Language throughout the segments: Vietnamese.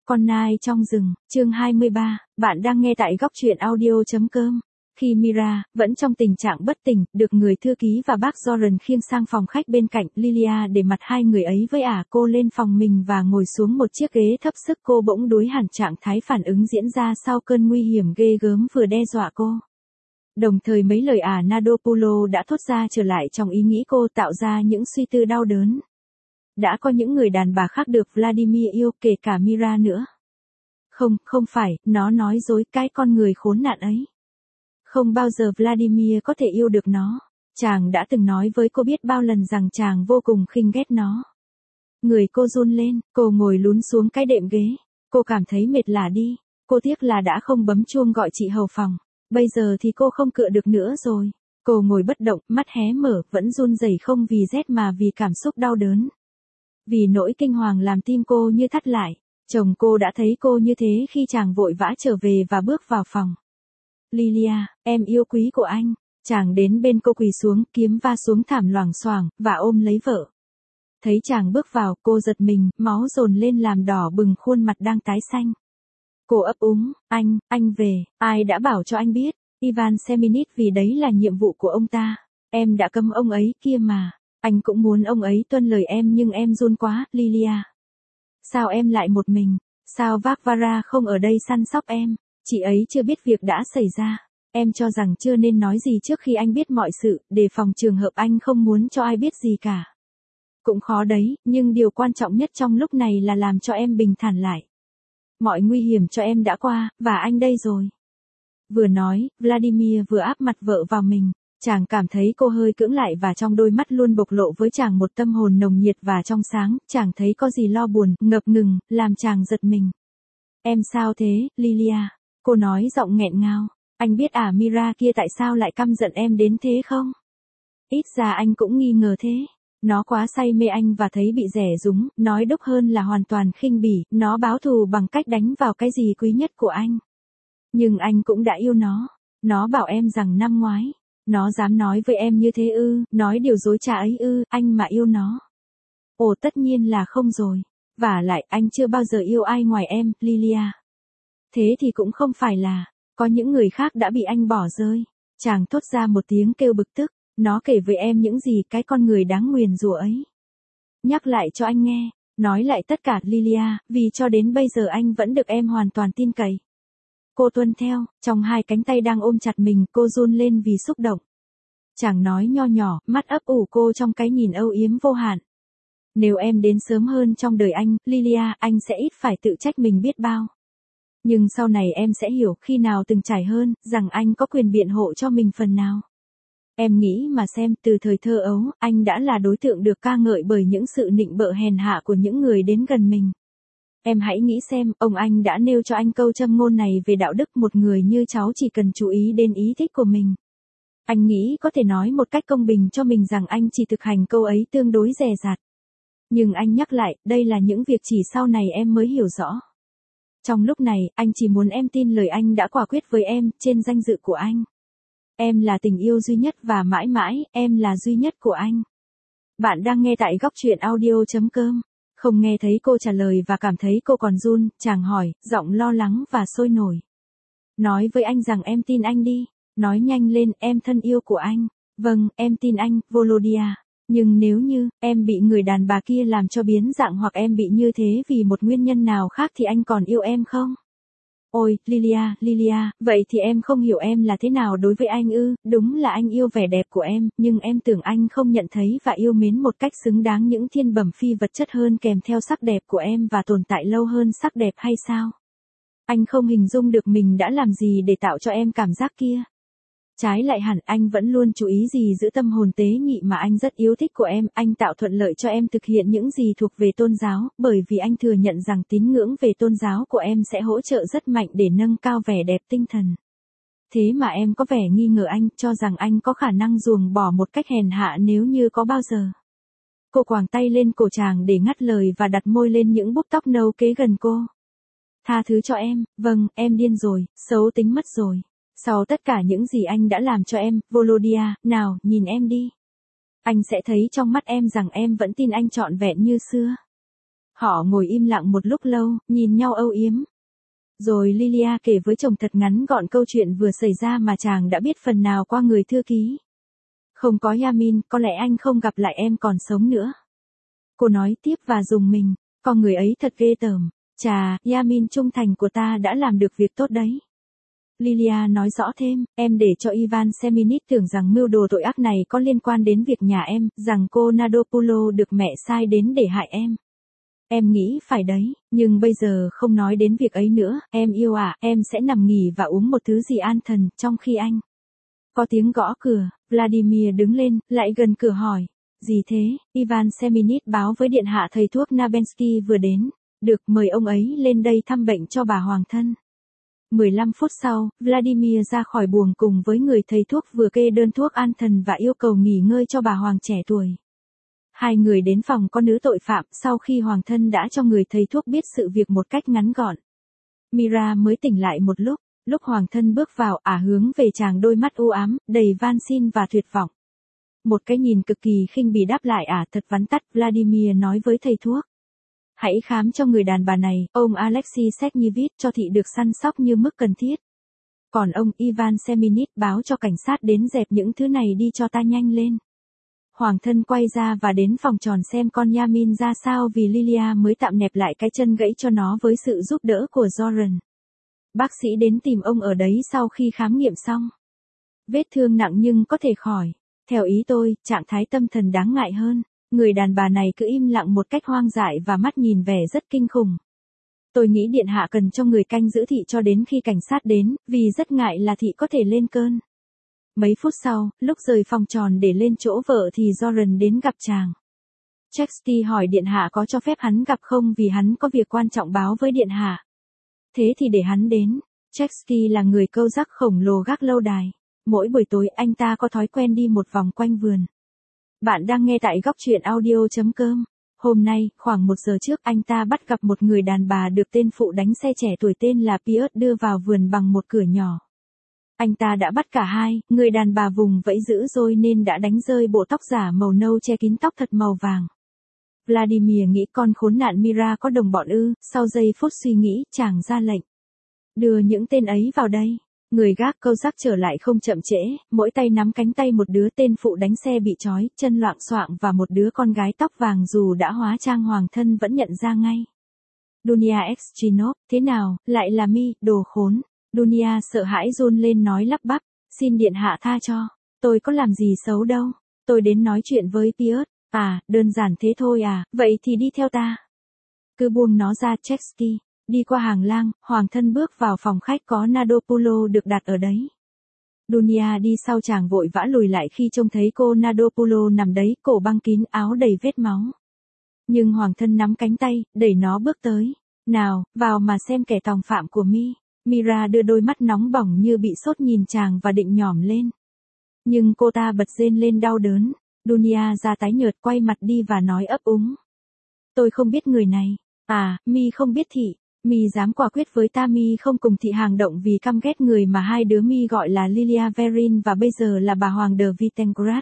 Con nai trong rừng, chương 23, bạn đang nghe tại góc truyện audio.com. Khi Mira, vẫn trong tình trạng bất tỉnh, được người thư ký và bác Jordan khiêng sang phòng khách bên cạnh Lilia để mặt hai người ấy với cô lên phòng mình và ngồi xuống một chiếc ghế thấp sức, cô bỗng đuối hẳn trạng thái phản ứng diễn ra sau cơn nguy hiểm ghê gớm vừa đe dọa cô. Đồng thời mấy lời Nadopoulos đã thốt ra trở lại trong ý nghĩ cô, tạo ra những suy tư đau đớn. Đã có những người đàn bà khác được Vladimir yêu, kể cả Mira nữa. Không phải, nó nói dối, cái con người khốn nạn ấy. Không bao giờ Vladimir có thể yêu được nó. Chàng đã từng nói với cô biết bao lần rằng chàng vô cùng khinh ghét nó. Người cô run lên, cô ngồi lún xuống cái đệm ghế. Cô cảm thấy mệt lả đi. Cô tiếc là đã không bấm chuông gọi chị hầu phòng. Bây giờ thì cô không cựa được nữa rồi. Cô ngồi bất động, mắt hé mở, vẫn run rẩy không vì rét mà vì cảm xúc đau đớn. Vì nỗi kinh hoàng làm tim cô như thắt lại. Chồng cô đã thấy cô như thế khi chàng vội vã trở về và bước vào phòng. Lilia, em yêu quý của anh. Chàng đến bên cô, quỳ xuống, kiếm va xuống thảm loảng xoảng, và ôm lấy vợ. Thấy chàng bước vào, cô giật mình, máu dồn lên làm đỏ bừng khuôn mặt đang tái xanh. Cô ấp úng, anh về, ai đã bảo cho anh biết? Ivan Seminit, vì đấy là nhiệm vụ của ông ta. Em đã cấm ông ấy kia mà. Anh cũng muốn ông ấy tuân lời em nhưng em run quá, Lilia. Sao em lại một mình? Sao Varvara không ở đây săn sóc em? Chị ấy chưa biết việc đã xảy ra. Em cho rằng chưa nên nói gì trước khi anh biết mọi sự, để phòng trường hợp anh không muốn cho ai biết gì cả. Cũng khó đấy, nhưng điều quan trọng nhất trong lúc này là làm cho em bình thản lại. Mọi nguy hiểm cho em đã qua, và anh đây rồi. Vừa nói, Vladimir vừa áp mặt vợ vào mình. Chàng cảm thấy cô hơi cưỡng lại và trong đôi mắt luôn bộc lộ với chàng một tâm hồn nồng nhiệt và trong sáng, chàng thấy có gì lo buồn, ngập ngừng, làm chàng giật mình. Em sao thế, Lilia? Cô nói giọng nghẹn ngào. Anh biết Mira kia tại sao lại căm giận em đến thế không? Ít ra anh cũng nghi ngờ thế. Nó quá say mê anh và thấy bị rẻ rúng, nói đốc hơn là hoàn toàn khinh bỉ, nó báo thù bằng cách đánh vào cái gì quý nhất của anh. Nhưng anh cũng đã yêu nó. Nó bảo em rằng năm ngoái. Nó dám nói với em như thế ư, nói điều dối trá ấy ư, anh mà yêu nó. Ồ, tất nhiên là không rồi. Vả lại, anh chưa bao giờ yêu ai ngoài em, Lilia. Thế thì cũng không phải là, có những người khác đã bị anh bỏ rơi. Chàng thốt ra một tiếng kêu bực tức, nó kể với em những gì, cái con người đáng nguyền rủa ấy. Nhắc lại cho anh nghe, nói lại tất cả, Lilia, vì cho đến bây giờ anh vẫn được em hoàn toàn tin cậy. Cô tuân theo, trong hai cánh tay đang ôm chặt mình, cô run lên vì xúc động. Chàng nói nho nhỏ, mắt ấp ủ cô trong cái nhìn âu yếm vô hạn. Nếu em đến sớm hơn trong đời anh, Lilia, anh sẽ ít phải tự trách mình biết bao. Nhưng sau này em sẽ hiểu, khi nào từng trải hơn, rằng anh có quyền biện hộ cho mình phần nào. Em nghĩ mà xem, từ thời thơ ấu, anh đã là đối tượng được ca ngợi bởi những sự nịnh bợ hèn hạ của những người đến gần mình. Em hãy nghĩ xem, ông anh đã nêu cho anh câu châm ngôn này về đạo đức, một người như cháu chỉ cần chú ý đến ý thích của mình. Anh nghĩ có thể nói một cách công bình cho mình rằng anh chỉ thực hành câu ấy tương đối dè dặt. Nhưng anh nhắc lại, đây là những việc chỉ sau này em mới hiểu rõ. Trong lúc này, anh chỉ muốn em tin lời anh đã quả quyết với em, trên danh dự của anh. Em là tình yêu duy nhất và mãi mãi, em là duy nhất của anh. Bạn đang nghe tại góc truyện audio.com. Không nghe thấy cô trả lời và cảm thấy cô còn run, chàng hỏi, giọng lo lắng và sôi nổi. Nói với anh rằng em tin anh đi. Nói nhanh lên, em thân yêu của anh. Vâng, em tin anh, Volodya. Nhưng nếu như, em bị người đàn bà kia làm cho biến dạng hoặc em bị như thế vì một nguyên nhân nào khác thì anh còn yêu em không? Ôi, Lilia, vậy thì em không hiểu em là thế nào đối với anh ư, đúng là anh yêu vẻ đẹp của em, nhưng em tưởng anh không nhận thấy và yêu mến một cách xứng đáng những thiên bẩm phi vật chất hơn kèm theo sắc đẹp của em và tồn tại lâu hơn sắc đẹp hay sao? Anh không hình dung được mình đã làm gì để tạo cho em cảm giác kia. Trái lại hẳn, anh vẫn luôn chú ý gì giữ tâm hồn tế nhị mà anh rất yêu thích của em, anh tạo thuận lợi cho em thực hiện những gì thuộc về tôn giáo, bởi vì anh thừa nhận rằng tín ngưỡng về tôn giáo của em sẽ hỗ trợ rất mạnh để nâng cao vẻ đẹp tinh thần. Thế mà em có vẻ nghi ngờ anh, cho rằng anh có khả năng ruồng bỏ một cách hèn hạ nếu như có bao giờ. Cô quàng tay lên cổ chàng để ngắt lời và đặt môi lên những búp tóc nâu kế gần cô. Tha thứ cho em, vâng, em điên rồi, xấu tính mất rồi. Sau tất cả những gì anh đã làm cho em, Volodya, nào, nhìn em đi. Anh sẽ thấy trong mắt em rằng em vẫn tin anh trọn vẹn như xưa. Họ ngồi im lặng một lúc lâu, nhìn nhau âu yếm. Rồi Lilia kể với chồng thật ngắn gọn câu chuyện vừa xảy ra mà chàng đã biết phần nào qua người thư ký. Không có Yamin, có lẽ anh không gặp lại em còn sống nữa. Cô nói tiếp và dùng mình, con người ấy thật ghê tởm. Chà, Yamin trung thành của ta đã làm được việc tốt đấy. Lilia nói rõ thêm, em để cho Ivan Seminit tưởng rằng mưu đồ tội ác này có liên quan đến việc nhà em, rằng cô Nadopoulou được mẹ sai đến để hại em. Em nghĩ phải đấy, nhưng bây giờ không nói đến việc ấy nữa, em yêu à, em sẽ nằm nghỉ và uống một thứ gì an thần, trong khi anh. Có tiếng gõ cửa, Vladimir đứng lên, lại gần cửa hỏi. Gì thế? Ivan Seminit báo với điện hạ thầy thuốc Nabensky vừa đến. Được, mời ông ấy lên đây thăm bệnh cho bà hoàng thân. 15 phút sau, Vladimir ra khỏi buồng cùng với người thầy thuốc vừa kê đơn thuốc an thần và yêu cầu nghỉ ngơi cho bà hoàng trẻ tuổi. Hai người đến phòng con nữ tội phạm sau khi hoàng thân đã cho người thầy thuốc biết sự việc một cách ngắn gọn. Mira mới tỉnh lại một lúc hoàng thân bước vào hướng về chàng đôi mắt u ám, đầy van xin và tuyệt vọng. Một cái nhìn cực kỳ khinh bỉ đáp lại thật vắn tắt, Vladimir nói với thầy thuốc. Hãy khám cho người đàn bà này, ông Alexei Sekhnevich cho thị được săn sóc như mức cần thiết. Còn ông Ivan Seminit báo cho cảnh sát đến dẹp những thứ này đi cho ta nhanh lên. Hoàng thân quay ra và đến phòng tròn xem con Yamin ra sao vì Lilia mới tạm nẹp lại cái chân gãy cho nó với sự giúp đỡ của Zoran. Bác sĩ đến tìm ông ở đấy sau khi khám nghiệm xong. Vết thương nặng nhưng có thể khỏi. Theo ý tôi, trạng thái tâm thần đáng ngại hơn. Người đàn bà này cứ im lặng một cách hoang dại và mắt nhìn vẻ rất kinh khủng. Tôi nghĩ điện hạ cần cho người canh giữ thị cho đến khi cảnh sát đến, vì rất ngại là thị có thể lên cơn. Mấy phút sau, lúc rời phòng tròn để lên chỗ vợ thì Zoran đến gặp chàng. Chesky hỏi điện hạ có cho phép hắn gặp không vì hắn có việc quan trọng báo với điện hạ. Thế thì để hắn đến. Chesky là người câu rắc khổng lồ gác lâu đài. Mỗi buổi tối anh ta có thói quen đi một vòng quanh vườn. Bạn đang nghe tại góc truyện audio.com. Hôm nay, khoảng 1 giờ trước anh ta bắt gặp một người đàn bà được tên phụ đánh xe trẻ tuổi tên là Piot đưa vào vườn bằng một cửa nhỏ. Anh ta đã bắt cả hai, người đàn bà vùng vẫy dữ dội nên đã đánh rơi bộ tóc giả màu nâu che kín tóc thật màu vàng. Vladimir nghĩ con khốn nạn Mira có đồng bọn ư, sau giây phút suy nghĩ, chàng ra lệnh. Đưa những tên ấy vào đây. Người gác câu rắc trở lại không chậm trễ, mỗi tay nắm cánh tay một đứa tên phụ đánh xe bị trói, chân loạng xoạng và một đứa con gái tóc vàng dù đã hóa trang hoàng thân vẫn nhận ra ngay. Dunia Exchinov, thế nào, lại là mi, đồ khốn. Dunia sợ hãi run lên nói lắp bắp, xin điện hạ tha cho, tôi có làm gì xấu đâu, tôi đến nói chuyện với Piot, đơn giản thế thôi vậy thì đi theo ta. Cứ buông nó ra Chesky. Đi qua hàng lang, hoàng thân bước vào phòng khách có Nadopoulou được đặt ở đấy. Dunia đi sau chàng vội vã lùi lại khi trông thấy cô Nadopoulou nằm đấy, cổ băng kín, áo đầy vết máu. Nhưng hoàng thân nắm cánh tay, đẩy nó bước tới. Nào, vào mà xem kẻ tòng phạm của mi. Mira đưa đôi mắt nóng bỏng như bị sốt nhìn chàng và định nhỏm lên. Nhưng cô ta bật rên lên đau đớn. Dunia da tái nhợt quay mặt đi và nói ấp úng. Tôi không biết người này. Mi không biết thị. Mi dám quả quyết với ta mi không cùng thị hàng động vì căm ghét người mà hai đứa mi gọi là Lilia Verin và bây giờ là bà Hoàng de Vittengrad.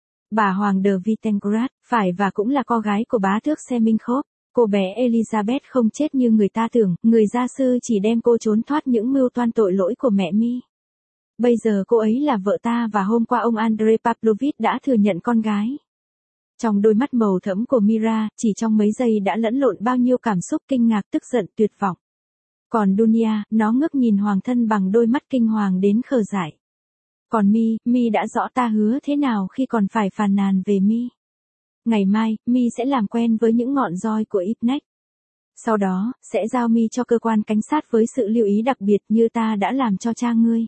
Bà Hoàng de Vittengrad, phải và cũng là con gái của bá tước Seminkhov. Cô bé Elizabeth không chết như người ta tưởng, người gia sư chỉ đem cô trốn thoát những mưu toan tội lỗi của mẹ mi. Bây giờ cô ấy là vợ ta và hôm qua ông Andrei Pavlovich đã thừa nhận con gái. Trong đôi mắt màu thẫm của Mira, chỉ trong mấy giây đã lẫn lộn bao nhiêu cảm xúc kinh ngạc, tức giận, tuyệt vọng. Còn Dunia, nó ngước nhìn hoàng thân bằng đôi mắt kinh hoàng đến khờ dại. Còn mi đã rõ ta hứa thế nào khi còn phải phàn nàn về mi. Ngày mai, mi sẽ làm quen với những ngọn roi của Ipnek. Sau đó, sẽ giao mi cho cơ quan cảnh sát với sự lưu ý đặc biệt như ta đã làm cho cha ngươi.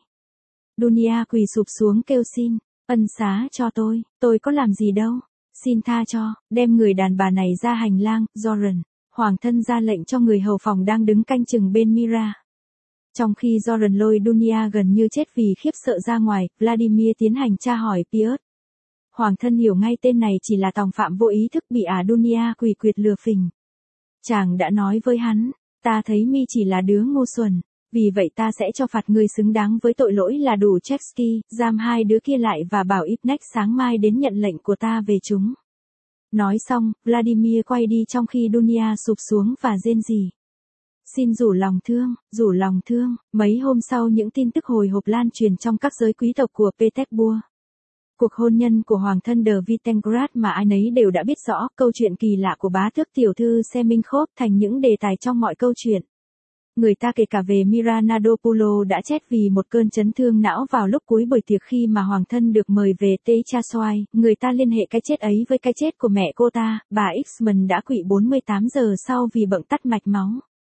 Dunia quỳ sụp xuống kêu xin, ân xá cho tôi có làm gì đâu. Xin tha cho, đem người đàn bà này ra hành lang, Zoran. Hoàng thân ra lệnh cho người hầu phòng đang đứng canh chừng bên Mira. Trong khi Zoran lôi Dunia gần như chết vì khiếp sợ ra ngoài, Vladimir tiến hành tra hỏi Piot. Hoàng thân hiểu ngay tên này chỉ là tòng phạm vô ý thức bị Dunia quỷ quyệt lừa phỉnh. Chàng đã nói với hắn, ta thấy mi chỉ là đứa ngu xuẩn, vì vậy ta sẽ cho phạt ngươi xứng đáng với tội lỗi là đủ. Chesky, giam hai đứa kia lại và bảo Ipnek sáng mai đến nhận lệnh của ta về chúng. Nói xong, Vladimir quay đi trong khi Dunia sụp xuống và rên rỉ. Xin rủ lòng thương, mấy hôm sau những tin tức hồi hộp lan truyền trong các giới quý tộc của Petersburg. Cuộc hôn nhân của hoàng thân de Vitingrad mà ai nấy đều đã biết rõ, câu chuyện kỳ lạ của bá tước tiểu thư Seminkhov thành những đề tài trong mọi câu chuyện. Người ta kể cả về Mira Nadopoulos đã chết vì một cơn chấn thương não vào lúc cuối buổi tiệc khi mà hoàng thân được mời về Techasoy, người ta liên hệ cái chết ấy với cái chết của mẹ cô ta, bà Xman đã quỵ 48 giờ sau vì bệnh tắc mạch máu.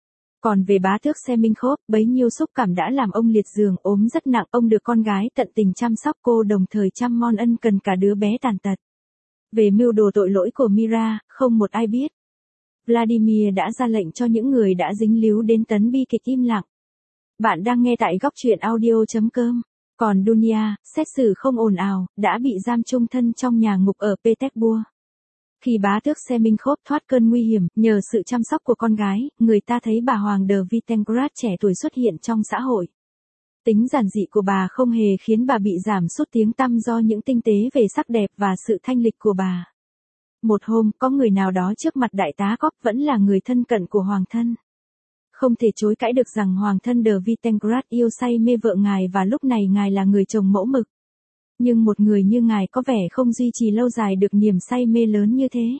Còn về bá tước Seminkhov, bấy nhiêu xúc cảm đã làm ông liệt giường ốm rất nặng, ông được con gái tận tình chăm sóc cô đồng thời chăm mon ân cần cả đứa bé tàn tật. Về mưu đồ tội lỗi của Mira, không một ai biết. Vladimir đã ra lệnh cho những người đã dính líu đến tấn bi kịch im lặng. Bạn đang nghe tại góc truyện audio.com. Còn Dunia, xét xử không ồn ào, đã bị giam chung thân trong nhà ngục ở Petersburg. Khi bá tước Seminkhov thoát cơn nguy hiểm, nhờ sự chăm sóc của con gái, người ta thấy bà hoàng de Vitingrad trẻ tuổi xuất hiện trong xã hội. Tính giản dị của bà không hề khiến bà bị giảm sút tiếng tăm do những tinh tế về sắc đẹp và sự thanh lịch của bà. Một hôm, có người nào đó trước mặt đại tá Koch vẫn là người thân cận của hoàng thân. Không thể chối cãi được rằng hoàng thân de Vitingrad yêu say mê vợ ngài và lúc này ngài là người chồng mẫu mực. Nhưng một người như ngài có vẻ không duy trì lâu dài được niềm say mê lớn như thế.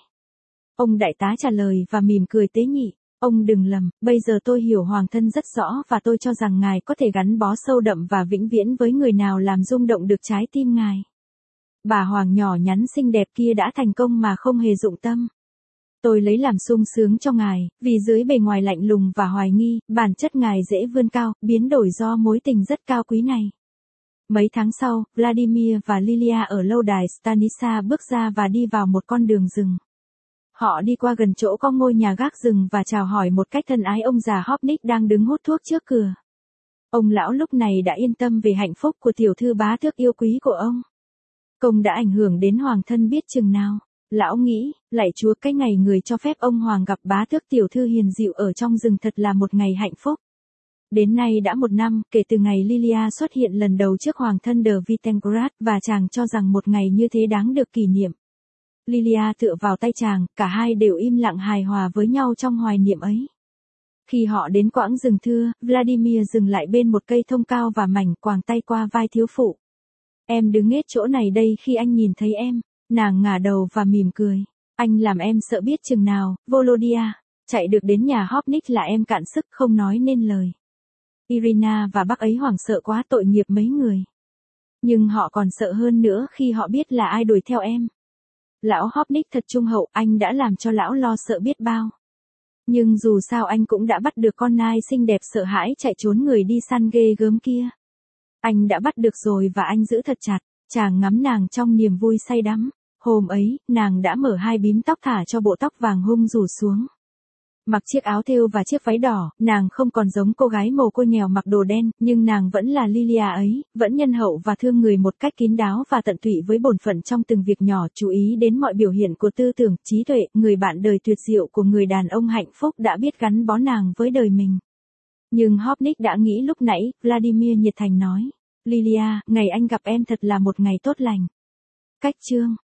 Ông đại tá trả lời và mỉm cười tế nhị. Ông đừng lầm, bây giờ tôi hiểu hoàng thân rất rõ và tôi cho rằng ngài có thể gắn bó sâu đậm và vĩnh viễn với người nào làm rung động được trái tim ngài. Bà hoàng nhỏ nhắn xinh đẹp kia đã thành công mà không hề dụng tâm. Tôi lấy làm sung sướng cho ngài, vì dưới bề ngoài lạnh lùng và hoài nghi, bản chất ngài dễ vươn cao, biến đổi do mối tình rất cao quý này. Mấy tháng sau, Vladimir và Lilia ở lâu đài Stanisa bước ra và đi vào một con đường rừng. Họ đi qua gần chỗ có ngôi nhà gác rừng và chào hỏi một cách thân ái ông già Hopnik đang đứng hút thuốc trước cửa. Ông lão lúc này đã yên tâm về hạnh phúc của tiểu thư bá tước yêu quý của ông. Công đã ảnh hưởng đến hoàng thân biết chừng nào. Lão nghĩ, lạy Chúa, cái ngày người cho phép ông hoàng gặp bá tước tiểu thư hiền dịu ở trong rừng thật là một ngày hạnh phúc. Đến nay đã 1 năm, kể từ ngày Lilia xuất hiện lần đầu trước hoàng thân de Vitingrad và chàng cho rằng một ngày như thế đáng được kỷ niệm. Lilia tựa vào tay chàng, cả hai đều im lặng hài hòa với nhau trong hoài niệm ấy. Khi họ đến quãng rừng thưa, Vladimir dừng lại bên một cây thông cao và mảnh, quàng tay qua vai thiếu phụ. Em đứng hết chỗ này đây khi anh nhìn thấy em. Nàng ngả đầu và mỉm cười. Anh làm em sợ biết chừng nào, Volodya. Chạy được đến nhà Hopnik là em cạn sức không nói nên lời. Irina và bác ấy hoảng sợ quá, tội nghiệp mấy người. Nhưng họ còn sợ hơn nữa khi họ biết là ai đuổi theo em. Lão Hopnik thật trung hậu, anh đã làm cho lão lo sợ biết bao. Nhưng dù sao anh cũng đã bắt được con nai xinh đẹp sợ hãi chạy trốn người đi săn ghê gớm kia. Anh đã bắt được rồi và anh giữ thật chặt. Chàng ngắm nàng trong niềm vui say đắm. Hôm ấy, nàng đã mở hai bím tóc thả cho bộ tóc vàng hung rủ xuống. Mặc chiếc áo thêu và chiếc váy đỏ, nàng không còn giống cô gái mồ côi nghèo mặc đồ đen, nhưng nàng vẫn là Lilia ấy, vẫn nhân hậu và thương người một cách kín đáo và tận tụy với bổn phận trong từng việc nhỏ, chú ý đến mọi biểu hiện của tư tưởng, trí tuệ, người bạn đời tuyệt diệu của người đàn ông hạnh phúc đã biết gắn bó nàng với đời mình. Nhưng Hopnik đã nghĩ lúc nãy, Vladimir nhiệt thành nói. Lilia, ngày anh gặp em thật là một ngày tốt lành. Cách chương